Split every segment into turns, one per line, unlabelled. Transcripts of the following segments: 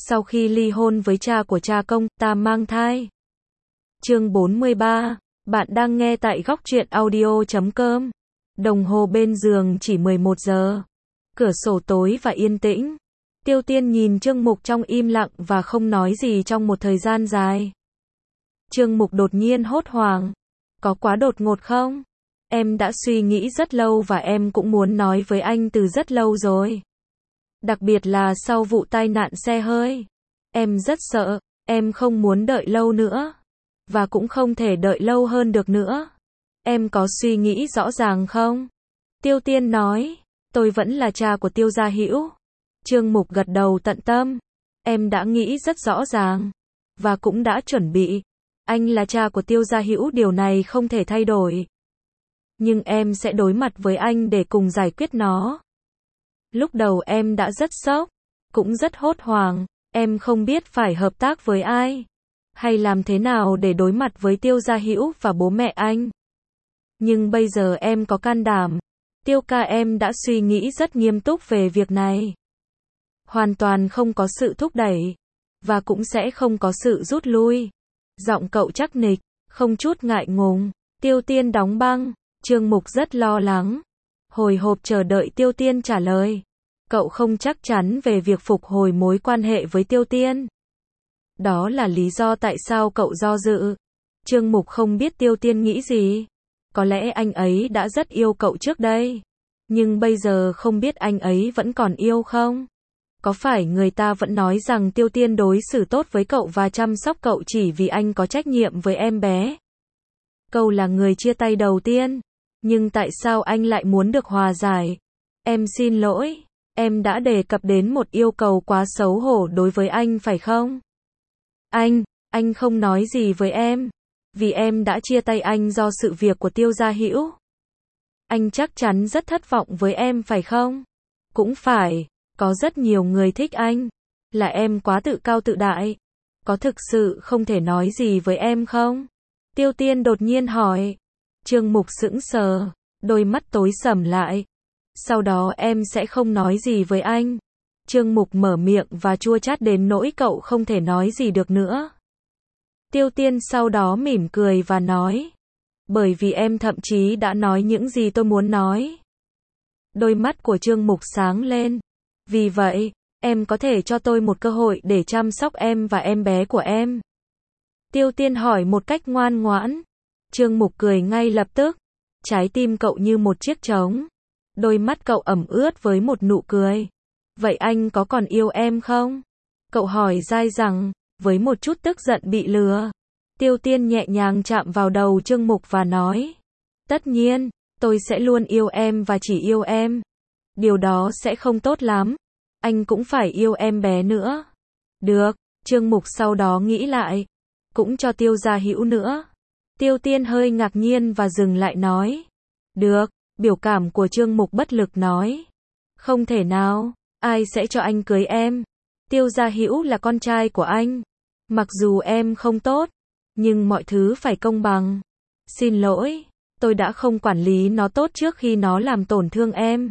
Sau khi ly hôn với cha của cha Công, ta mang thai. Chương 43, bạn đang nghe tại góc truyện audio.com. Đồng hồ bên giường chỉ 11 giờ. Cửa sổ tối và yên tĩnh. Tiêu Tiên nhìn Trương Mục trong im lặng và không nói gì trong một thời gian dài. Trương Mục đột nhiên hốt hoảng. Có quá đột ngột không? Em đã suy nghĩ rất lâu và em cũng muốn nói với anh từ rất lâu rồi. Đặc biệt là sau vụ tai nạn xe hơi. Em rất sợ, em không muốn đợi lâu nữa. Và cũng không thể đợi lâu hơn được nữa. Em có suy nghĩ rõ ràng không? Tiêu Tiên nói, tôi vẫn là cha của Tiêu Gia Hữu. Trương Mục gật đầu tận tâm. Em đã nghĩ rất rõ ràng. Và cũng đã chuẩn bị. Anh là cha của Tiêu Gia Hữu, điều này không thể thay đổi. Nhưng em sẽ đối mặt với anh để cùng giải quyết nó. Lúc đầu em đã rất sốc, cũng rất hốt hoảng, em không biết phải hợp tác với ai, hay làm thế nào để đối mặt với Tiêu Gia Hữu và bố mẹ anh. Nhưng bây giờ em có can đảm. Tiêu ca, em đã suy nghĩ rất nghiêm túc về việc này. Hoàn toàn không có sự thúc đẩy, và cũng sẽ không có sự rút lui. Giọng cậu chắc nịch, không chút ngại ngùng. Tiêu Tiên đóng băng. Trương Mục rất lo lắng, hồi hộp chờ đợi Tiêu Tiên trả lời. Cậu không chắc chắn về việc phục hồi mối quan hệ với Tiêu Tiên. Đó là lý do tại sao cậu do dự. Trương Mục không biết Tiêu Tiên nghĩ gì. Có lẽ anh ấy đã rất yêu cậu trước đây. Nhưng bây giờ không biết anh ấy vẫn còn yêu không? Có phải người ta vẫn nói rằng Tiêu Tiên đối xử tốt với cậu và chăm sóc cậu chỉ vì anh có trách nhiệm với em bé? Cậu là người chia tay đầu tiên. Nhưng tại sao anh lại muốn được hòa giải? Em xin lỗi, em đã đề cập đến một yêu cầu quá xấu hổ đối với anh phải không? Anh không nói gì với em, vì em đã chia tay anh do sự việc của Tiêu Gia Hữu. Anh chắc chắn rất thất vọng với em phải không? Cũng phải, có rất nhiều người thích anh. Là em quá tự cao tự đại. Có thực sự không thể nói gì với em không? Tiêu Tiên đột nhiên hỏi. Trương Mục sững sờ, đôi mắt tối sầm lại. Sau đó em sẽ không nói gì với anh. Trương Mục mở miệng và chua chát đến nỗi cậu không thể nói gì được nữa. Tiêu Tiên sau đó mỉm cười và nói. Bởi vì em thậm chí đã nói những gì tôi muốn nói. Đôi mắt của Trương Mục sáng lên. Vì vậy, em có thể cho tôi một cơ hội để chăm sóc em và em bé của em. Tiêu Tiên hỏi một cách ngoan ngoãn. Trương Mục cười ngay lập tức. Trái tim cậu như một chiếc trống. Đôi mắt cậu ẩm ướt với một nụ cười. Vậy anh có còn yêu em không? Cậu hỏi dai dẳng, với một chút tức giận bị lừa. Tiêu Tiên nhẹ nhàng chạm vào đầu Trương Mục và nói. Tất nhiên, tôi sẽ luôn yêu em và chỉ yêu em. Điều đó sẽ không tốt lắm. Anh cũng phải yêu em bé nữa. Được, Trương Mục sau đó nghĩ lại. Cũng cho Tiêu Gia Hữu nữa. Tiêu Tiên hơi ngạc nhiên và dừng lại nói. Được, biểu cảm của Trương Mục bất lực nói. Không thể nào, ai sẽ cho anh cưới em? Tiêu Gia Hữu là con trai của anh. Mặc dù em không tốt, nhưng mọi thứ phải công bằng. Xin lỗi, tôi đã không quản lý nó tốt trước khi nó làm tổn thương em.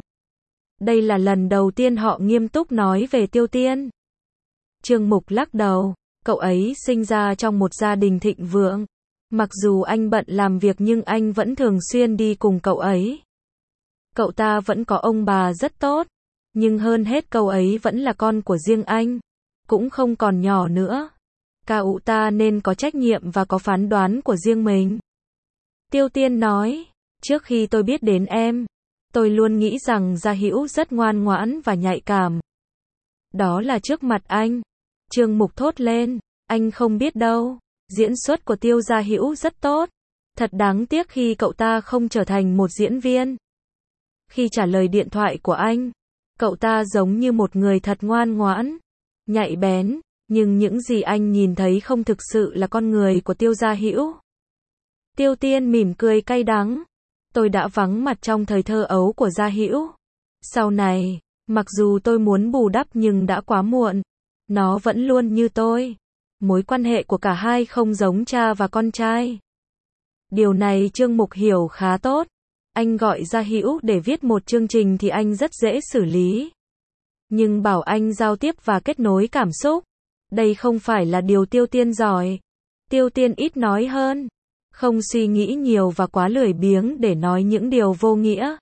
Đây là lần đầu tiên họ nghiêm túc nói về Tiêu Tiên. Trương Mục lắc đầu, cậu ấy sinh ra trong một gia đình thịnh vượng. Mặc dù anh bận làm việc nhưng anh vẫn thường xuyên đi cùng cậu ấy. Cậu ta vẫn có ông bà rất tốt. Nhưng hơn hết cậu ấy vẫn là con của riêng anh. Cũng không còn nhỏ nữa. Cậu ta nên có trách nhiệm và có phán đoán của riêng mình. Tiêu Tiên nói, trước khi tôi biết đến em, tôi luôn nghĩ rằng Gia Hữu rất ngoan ngoãn và nhạy cảm. Đó là trước mặt anh. Trương Mục thốt lên, anh không biết đâu. Diễn xuất của Tiêu Gia Hữu rất tốt. Thật đáng tiếc khi cậu ta không trở thành một diễn viên. Khi trả lời điện thoại của anh, cậu ta giống như một người thật ngoan ngoãn, nhạy bén, nhưng những gì anh nhìn thấy không thực sự là con người của Tiêu Gia Hữu. Tiêu Tiên mỉm cười cay đắng. Tôi đã vắng mặt trong thời thơ ấu của Gia Hữu. Sau này, mặc dù tôi muốn bù đắp nhưng đã quá muộn. Nó vẫn luôn như tôi. Mối quan hệ của cả hai không giống cha và con trai. Điều này Trương Mục hiểu khá tốt. Anh gọi Gia Hữu để viết một chương trình thì anh rất dễ xử lý. Nhưng bảo anh giao tiếp và kết nối cảm xúc, Đây không phải là điều Tiêu Tiên giỏi. Tiêu Tiên ít nói hơn, không suy nghĩ nhiều và quá lười biếng để nói những điều vô nghĩa.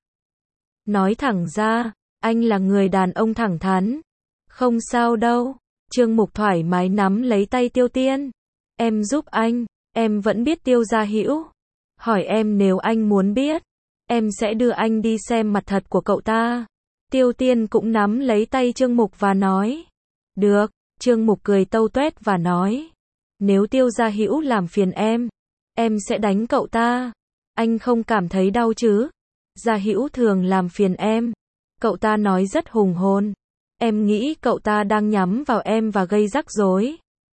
Nói thẳng ra, anh là người đàn ông thẳng thắn. Không sao đâu. Trương Mục thoải mái nắm lấy tay Tiêu Tiên. Em giúp anh, em vẫn biết Tiêu Gia Hữu. Hỏi em nếu anh muốn biết, em sẽ đưa anh đi xem mặt thật của cậu ta. Tiêu Tiên cũng nắm lấy tay Trương Mục và nói. Được. Trương Mục cười tâu tuét và nói. Nếu Tiêu Gia Hữu làm phiền em sẽ đánh cậu ta. Anh không cảm thấy đau chứ? Gia Hữu thường làm phiền em. Cậu ta nói rất hùng hồn. Em nghĩ cậu ta đang nhắm vào em và gây rắc rối.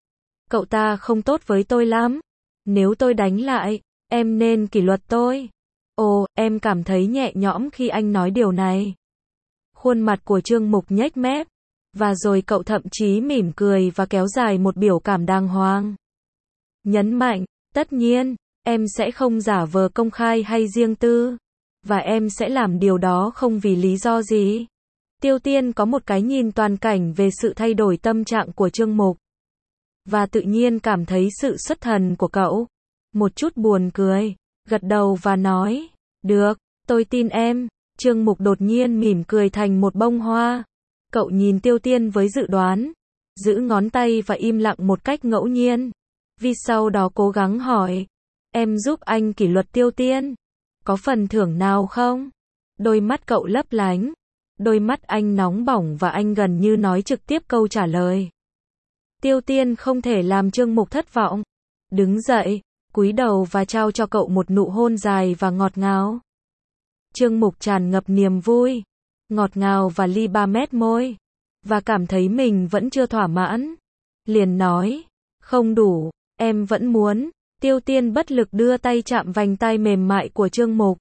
Cậu ta không tốt với tôi lắm. Nếu tôi đánh lại, em nên kỷ luật tôi. Ồ, em cảm thấy nhẹ nhõm khi anh nói điều này. Khuôn mặt của Trương Mục nhếch mép. Và rồi cậu thậm chí mỉm cười và kéo dài một biểu cảm đàng hoàng. Nhấn mạnh, tất nhiên, em sẽ không giả vờ công khai hay riêng tư. Và em sẽ làm điều đó không vì lý do gì. Tiêu Tiên có một cái nhìn toàn cảnh về sự thay đổi tâm trạng của Trương Mục. Và tự nhiên cảm thấy sự xuất thần của cậu. Một chút buồn cười, gật đầu và nói, được, tôi tin em. Trương Mục đột nhiên mỉm cười thành một bông hoa. Cậu nhìn Tiêu Tiên với dự đoán, giữ ngón tay và im lặng một cách ngẫu nhiên. Vì sau đó cố gắng hỏi, em giúp anh kỷ luật Tiêu Tiên. Có phần thưởng nào không? Đôi mắt cậu lấp lánh. Đôi mắt anh nóng bỏng và anh gần như nói trực tiếp câu trả lời. Tiêu Tiên không thể làm Trương Mục thất vọng. Đứng dậy, cúi đầu và trao cho cậu một nụ hôn dài và ngọt ngào. Trương Mục tràn ngập niềm vui, ngọt ngào và li ba mét môi. Và cảm thấy mình vẫn chưa thỏa mãn. Liền nói, không đủ, em vẫn muốn. Tiêu Tiên bất lực đưa tay chạm vành tai mềm mại của Trương Mục.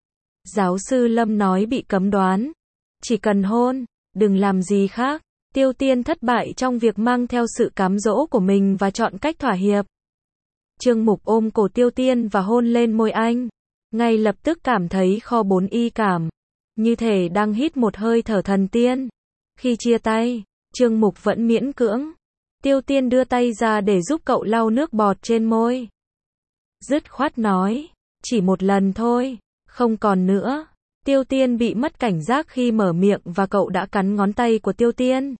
Giáo sư Lâm nói bị cấm đoán. Chỉ cần hôn, đừng làm gì khác. Tiêu Tiên thất bại trong việc mang theo sự cám dỗ của mình và chọn cách thỏa hiệp. Trương Mục ôm cổ Tiêu Tiên và hôn lên môi anh. Ngay lập tức cảm thấy kho 4 y cảm. Như thể đang hít một hơi thở thần tiên. Khi chia tay, Trương Mục vẫn miễn cưỡng. Tiêu Tiên đưa tay ra để giúp cậu lau nước bọt trên môi. Dứt khoát nói, chỉ một lần thôi, không còn nữa. Tiêu Tiên bị mất cảnh giác khi mở miệng và cậu đã cắn ngón tay của Tiêu Tiên.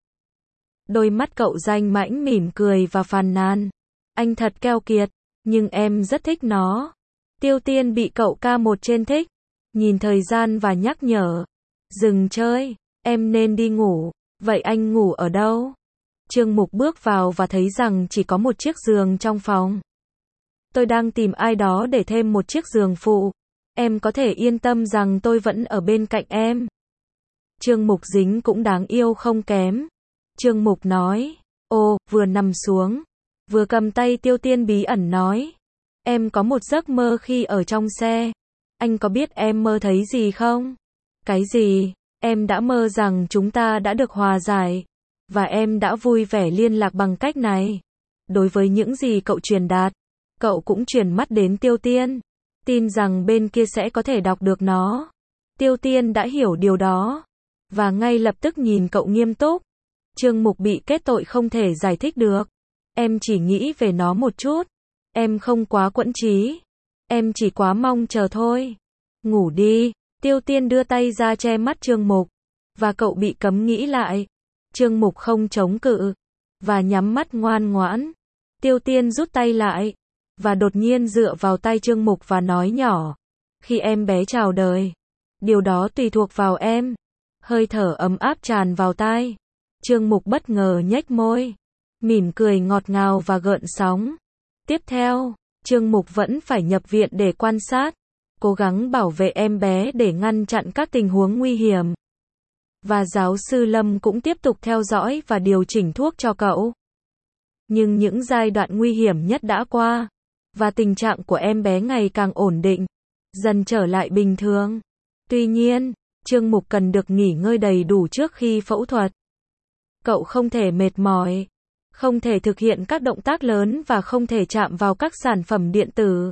Đôi mắt cậu danh mãnh mỉm cười và phàn nàn. Anh thật keo kiệt, nhưng em rất thích nó. Tiêu Tiên bị cậu K1 trên thích. Nhìn thời gian và nhắc nhở. Dừng chơi, em nên đi ngủ. Vậy anh ngủ ở đâu? Trương Mục bước vào và thấy rằng chỉ có một chiếc giường trong phòng. Tôi đang tìm ai đó để thêm một chiếc giường phụ. Em có thể yên tâm rằng tôi vẫn ở bên cạnh em. Trương Mục dính cũng đáng yêu không kém. Trương Mục nói, ô, vừa nằm xuống, vừa cầm tay Tiêu Tiên bí ẩn nói. Em có một giấc mơ khi ở trong xe. Anh có biết em mơ thấy gì không? Cái gì? Em đã mơ rằng chúng ta đã được hòa giải. Và em đã vui vẻ liên lạc bằng cách này. Đối với những gì cậu truyền đạt, cậu cũng chuyển mắt đến Tiêu Tiên. Tin rằng bên kia sẽ có thể đọc được nó. Tiêu Tiên đã hiểu điều đó. Và ngay lập tức nhìn cậu nghiêm túc. Trương Mục bị kết tội không thể giải thích được. Em chỉ nghĩ về nó một chút. Em không quá quẫn trí. Em chỉ quá mong chờ thôi. Ngủ đi. Tiêu Tiên đưa tay ra che mắt Trương Mục. Và cậu bị cấm nghĩ lại. Trương Mục không chống cự. Và nhắm mắt ngoan ngoãn. Tiêu Tiên rút tay lại. Và đột nhiên dựa vào tay Trương Mục và nói nhỏ. Khi em bé chào đời. Điều đó tùy thuộc vào em. Hơi thở ấm áp tràn vào tai. Trương Mục bất ngờ nhếch môi. Mỉm cười ngọt ngào và gợn sóng. Tiếp theo, Trương Mục vẫn phải nhập viện để quan sát. Cố gắng bảo vệ em bé để ngăn chặn các tình huống nguy hiểm. Và giáo sư Lâm cũng tiếp tục theo dõi và điều chỉnh thuốc cho cậu. Nhưng những giai đoạn nguy hiểm nhất đã qua. Và tình trạng của em bé ngày càng ổn định. Dần trở lại bình thường. Tuy nhiên, Trương Mục cần được nghỉ ngơi đầy đủ trước khi phẫu thuật. Cậu không thể mệt mỏi. Không thể thực hiện các động tác lớn và không thể chạm vào các sản phẩm điện tử.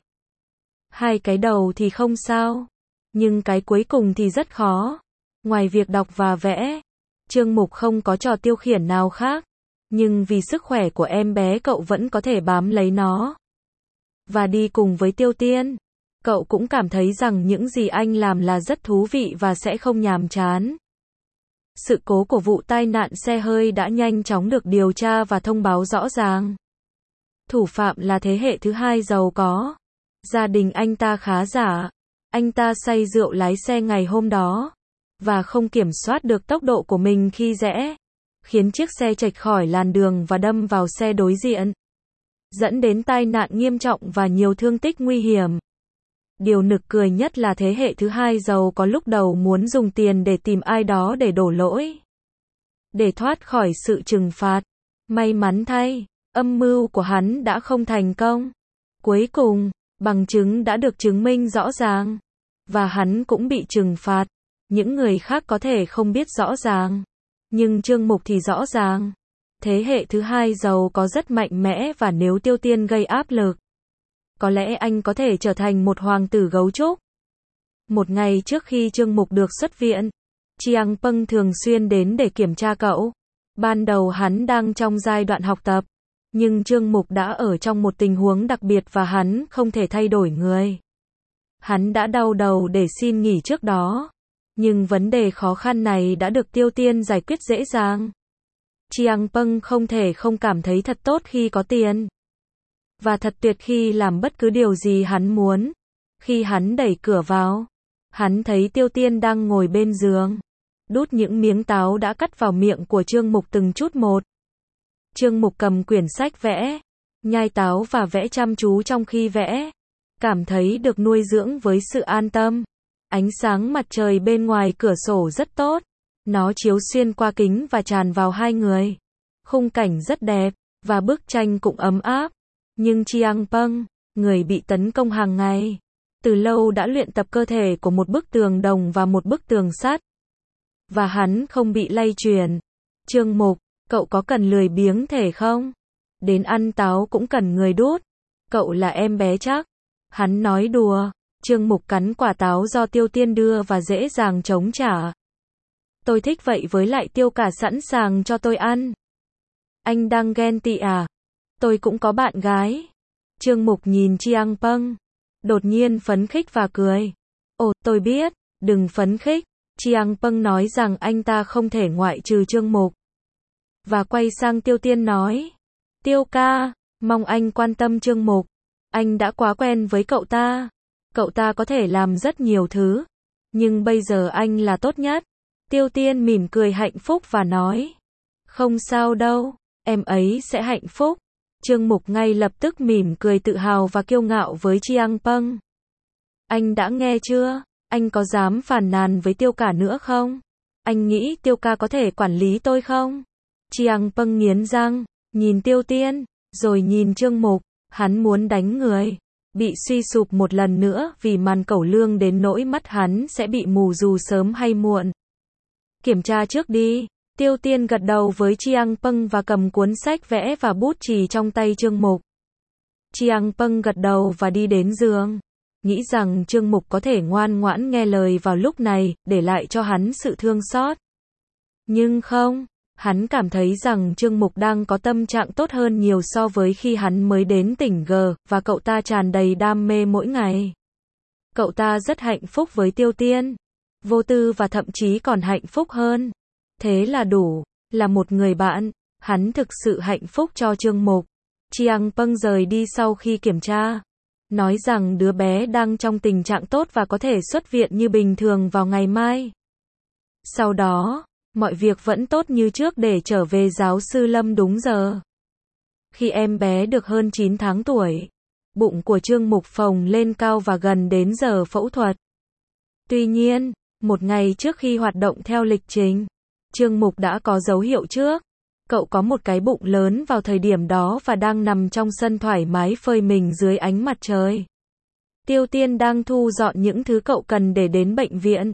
Hai cái đầu thì không sao. Nhưng cái cuối cùng thì rất khó. Ngoài việc đọc và vẽ, Trương Mục không có trò tiêu khiển nào khác. Nhưng vì sức khỏe của em bé cậu vẫn có thể bám lấy nó. Và đi cùng với Tiêu Tiên. Cậu cũng cảm thấy rằng những gì anh làm là rất thú vị và sẽ không nhàm chán. Sự cố của vụ tai nạn xe hơi đã nhanh chóng được điều tra và thông báo rõ ràng. Thủ phạm là thế hệ thứ hai giàu có. Gia đình anh ta khá giả. Anh ta say rượu lái xe ngày hôm đó. Và không kiểm soát được tốc độ của mình khi rẽ. Khiến chiếc xe chệch khỏi làn đường và đâm vào xe đối diện. Dẫn đến tai nạn nghiêm trọng và nhiều thương tích nguy hiểm. Điều nực cười nhất là thế hệ thứ hai giàu có lúc đầu muốn dùng tiền để tìm ai đó để đổ lỗi. Để thoát khỏi sự trừng phạt. May mắn thay, âm mưu của hắn đã không thành công. Cuối cùng, bằng chứng đã được chứng minh rõ ràng. Và hắn cũng bị trừng phạt. Những người khác có thể không biết rõ ràng. Nhưng Trương Mục thì rõ ràng. Thế hệ thứ hai giàu có rất mạnh mẽ và nếu Tiêu Tiên gây áp lực, có lẽ anh có thể trở thành một hoàng tử gấu trúc. Một ngày trước khi Trương Mục được xuất viện, Chiang Peng thường xuyên đến để kiểm tra cậu. Ban đầu hắn đang trong giai đoạn học tập, nhưng Trương Mục đã ở trong một tình huống đặc biệt và hắn không thể thay đổi người. Hắn đã đau đầu để xin nghỉ trước đó, nhưng vấn đề khó khăn này đã được Tiêu Tiên giải quyết dễ dàng. Chiang Peng không thể không cảm thấy thật tốt khi có tiền. Và thật tuyệt khi làm bất cứ điều gì hắn muốn. Khi hắn đẩy cửa vào, hắn thấy Tiêu Tiên đang ngồi bên giường, đút những miếng táo đã cắt vào miệng của Trương Mục từng chút một. Trương Mục cầm quyển sách vẽ, nhai táo và vẽ chăm chú trong khi vẽ. Cảm thấy được nuôi dưỡng với sự an tâm. Ánh sáng mặt trời bên ngoài cửa sổ rất tốt. Nó chiếu xuyên qua kính và tràn vào hai người. Khung cảnh rất đẹp, và bức tranh cũng ấm áp. Nhưng Chiang Peng, người bị tấn công hàng ngày, từ lâu đã luyện tập cơ thể của một bức tường đồng và một bức tường sắt. Và hắn không bị lay chuyển. Trương Mục, cậu có cần lười biếng thể không? Đến ăn táo cũng cần người đút. Cậu là em bé chắc. Hắn nói đùa. Trương Mục cắn quả táo do Tiêu Tiên đưa và dễ dàng chống trả. Tôi thích vậy với lại Tiêu cả sẵn sàng cho tôi ăn. Anh đang ghen tị à? Tôi cũng có bạn gái. Trương Mục nhìn Chiang Peng, đột nhiên phấn khích và cười. Ồ, tôi biết, đừng phấn khích. Chiang Peng nói rằng anh ta không thể ngoại trừ Trương Mục. Và quay sang Tiêu Tiên nói. Tiêu ca, mong anh quan tâm Trương Mục. Anh đã quá quen với cậu ta. Cậu ta có thể làm rất nhiều thứ. Nhưng bây giờ anh là tốt nhất. Tiêu Tiên mỉm cười hạnh phúc và nói. Không sao đâu, em ấy sẽ hạnh phúc. Trương Mục ngay lập tức mỉm cười tự hào và kiêu ngạo với Chiang Peng. Anh đã nghe chưa? Anh có dám phàn nàn với Tiêu cả nữa không? Anh nghĩ Tiêu ca có thể quản lý tôi không? Chiang Peng nghiến răng, nhìn Tiêu Tiên, rồi nhìn Trương Mục. Hắn muốn đánh người. Bị suy sụp một lần nữa vì màn cẩu lương đến nỗi mắt hắn sẽ bị mù dù sớm hay muộn. Kiểm tra trước đi. Tiêu Tiên gật đầu với Chiang Peng và cầm cuốn sách vẽ và bút chì trong tay Trương Mục. Chiang Peng gật đầu và đi đến giường. Nghĩ rằng Trương Mục có thể ngoan ngoãn nghe lời vào lúc này, để lại cho hắn sự thương xót. Nhưng không, hắn cảm thấy rằng Trương Mục đang có tâm trạng tốt hơn nhiều so với khi hắn mới đến tỉnh G, và cậu ta tràn đầy đam mê mỗi ngày. Cậu ta rất hạnh phúc với Tiêu Tiên. Vô tư và thậm chí còn hạnh phúc hơn. Thế là đủ. Là một người bạn, hắn thực sự hạnh phúc cho Trương Mục. Chiang Peng rời đi sau khi kiểm tra. Nói rằng đứa bé đang trong tình trạng tốt và có thể xuất viện như bình thường vào ngày mai. Sau đó, mọi việc vẫn tốt như trước để trở về giáo sư Lâm đúng giờ. Khi em bé được hơn 9 tháng tuổi, bụng của Trương Mục phồng lên cao và gần đến giờ phẫu thuật. Tuy nhiên, một ngày trước khi hoạt động theo lịch trình, Trương Mục đã có dấu hiệu trước. Cậu có một cái bụng lớn vào thời điểm đó và đang nằm trong sân thoải mái phơi mình dưới ánh mặt trời. Tiêu Tiên đang thu dọn những thứ cậu cần để đến bệnh viện.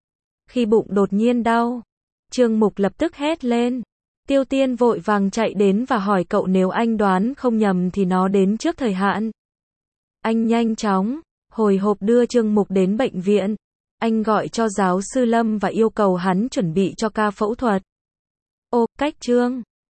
Khi bụng đột nhiên đau, Trương Mục lập tức hét lên. Tiêu Tiên vội vàng chạy đến và hỏi cậu nếu anh đoán không nhầm thì nó đến trước thời hạn. Anh nhanh chóng, hồi hộp đưa Trương Mục đến bệnh viện. Anh gọi cho giáo sư Lâm và yêu cầu hắn chuẩn bị cho ca phẫu thuật. Ô, cách Trương